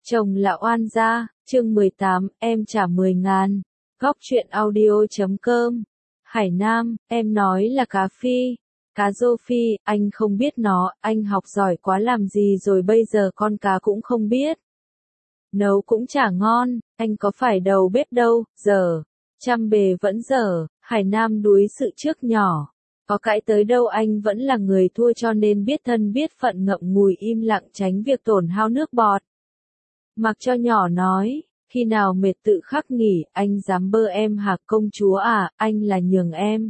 Chồng là oan gia, chương 18, em trả 10.000. Góc truyện audio.com. Hải Nam, em nói là cá phi. Cá rô phi, anh không biết nó, anh học giỏi quá làm gì rồi bây giờ con cá cũng không biết. Nấu cũng chả ngon, anh có phải đầu bếp đâu, giờ. Chăm bề vẫn dở, Hải Nam đuối sự trước nhỏ. Có cãi tới đâu anh vẫn là người thua cho nên biết thân biết phận ngậm ngùi im lặng tránh việc tổn hao nước bọt. Mặc cho nhỏ nói, khi nào mệt tự khắc nghỉ, anh dám bơ em hả công chúa à, anh là nhường em.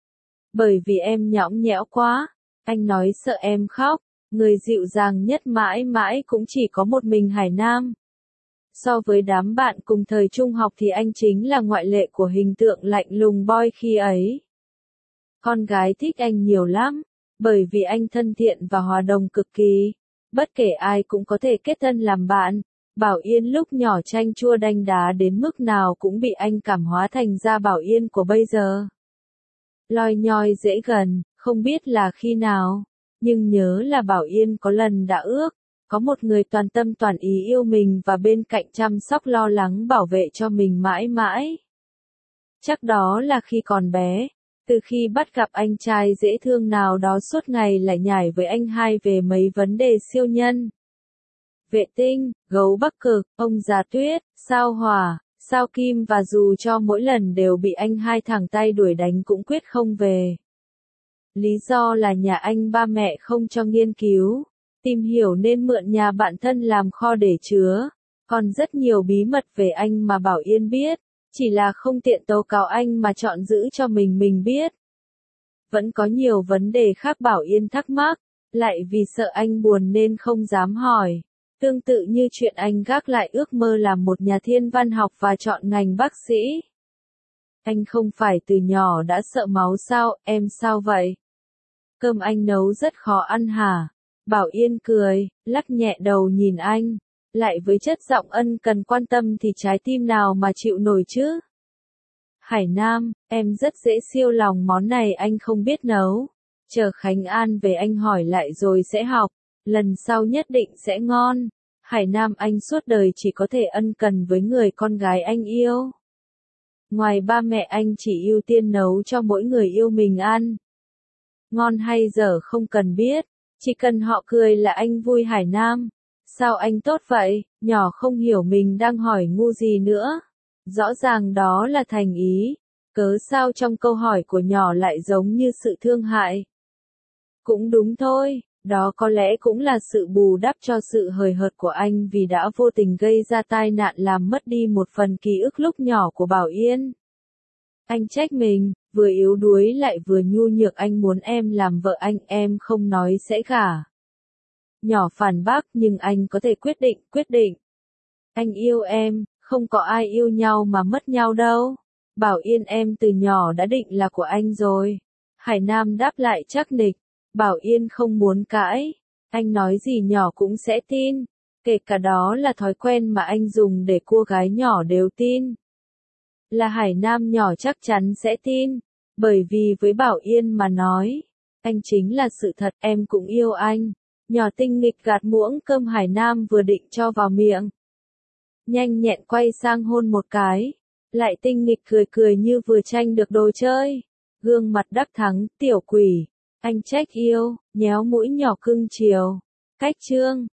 Bởi vì em nhõng nhẽo quá, anh nói sợ em khóc, người dịu dàng nhất mãi mãi cũng chỉ có một mình Hải Nam. So với đám bạn cùng thời trung học thì anh chính là ngoại lệ của hình tượng lạnh lùng boy khi ấy. Con gái thích anh nhiều lắm, bởi vì anh thân thiện và hòa đồng cực kỳ. Bất kể ai cũng có thể kết thân làm bạn. Bảo Yên lúc nhỏ chanh chua đanh đá đến mức nào cũng bị anh cảm hóa thành ra Bảo Yên của bây giờ. Loi nhoi dễ gần, không biết là khi nào, nhưng nhớ là Bảo Yên có lần đã ước, có một người toàn tâm toàn ý yêu mình và bên cạnh chăm sóc lo lắng bảo vệ cho mình mãi mãi. Chắc đó là khi còn bé, từ khi bắt gặp anh trai dễ thương nào đó suốt ngày lại nhảy với anh hai về mấy vấn đề siêu nhân. Vệ tinh, gấu Bắc Cực, ông già tuyết, sao hỏa, sao kim và dù cho mỗi lần đều bị anh hai thẳng tay đuổi đánh cũng quyết không về. Lý do là nhà anh ba mẹ không cho nghiên cứu, tìm hiểu nên mượn nhà bạn thân làm kho để chứa. Còn rất nhiều bí mật về anh mà Bảo Yên biết, chỉ là không tiện tố cáo anh mà chọn giữ cho mình biết. Vẫn có nhiều vấn đề khác Bảo Yên thắc mắc, lại vì sợ anh buồn nên không dám hỏi. Tương tự như chuyện anh gác lại ước mơ làm một nhà thiên văn học và chọn ngành bác sĩ. Anh không phải từ nhỏ đã sợ máu sao, em sao vậy? Cơm anh nấu rất khó ăn hả? Bảo Yên cười, lắc nhẹ đầu nhìn anh. Lại với chất giọng ân cần quan tâm thì trái tim nào mà chịu nổi chứ? Hải Nam, em rất dễ siêu lòng món này anh không biết nấu. Chờ Khánh An về anh hỏi lại rồi sẽ học. Lần sau nhất định sẽ ngon. Hải Nam anh suốt đời chỉ có thể ân cần với người con gái anh yêu. Ngoài ba mẹ anh chỉ ưu tiên nấu cho mỗi người yêu mình ăn. Ngon hay dở không cần biết, chỉ cần họ cười là anh vui. Hải Nam, sao anh tốt vậy, nhỏ không hiểu mình đang hỏi ngu gì nữa. Rõ ràng đó là thành ý, cớ sao trong câu hỏi của nhỏ lại giống như sự thương hại. Cũng đúng thôi. Đó có lẽ cũng là sự bù đắp cho sự hời hợt của anh vì đã vô tình gây ra tai nạn làm mất đi một phần ký ức lúc nhỏ của Bảo Yên. Anh trách mình, vừa yếu đuối lại vừa nhu nhược anh muốn em làm vợ anh, em không nói sẽ gả. Nhỏ phản bác nhưng anh có thể quyết định. Anh yêu em, không có ai yêu nhau mà mất nhau đâu. Bảo Yên em từ nhỏ đã định là của anh rồi. Hải Nam đáp lại chắc nịch. Bảo Yên không muốn cãi, anh nói gì nhỏ cũng sẽ tin, kể cả đó là thói quen mà anh dùng để cô gái nhỏ đều tin. Là Hải Nam nhỏ chắc chắn sẽ tin, bởi vì với Bảo Yên mà nói, anh chính là sự thật, em cũng yêu anh. Nhỏ tinh nghịch gạt muỗng cơm Hải Nam vừa định cho vào miệng. Nhanh nhẹn quay sang hôn một cái, lại tinh nghịch cười như vừa tranh được đồ chơi. Gương mặt đắc thắng, tiểu quỷ. Anh trách yêu, nhéo mũi nhỏ cưng chiều. Cách chương.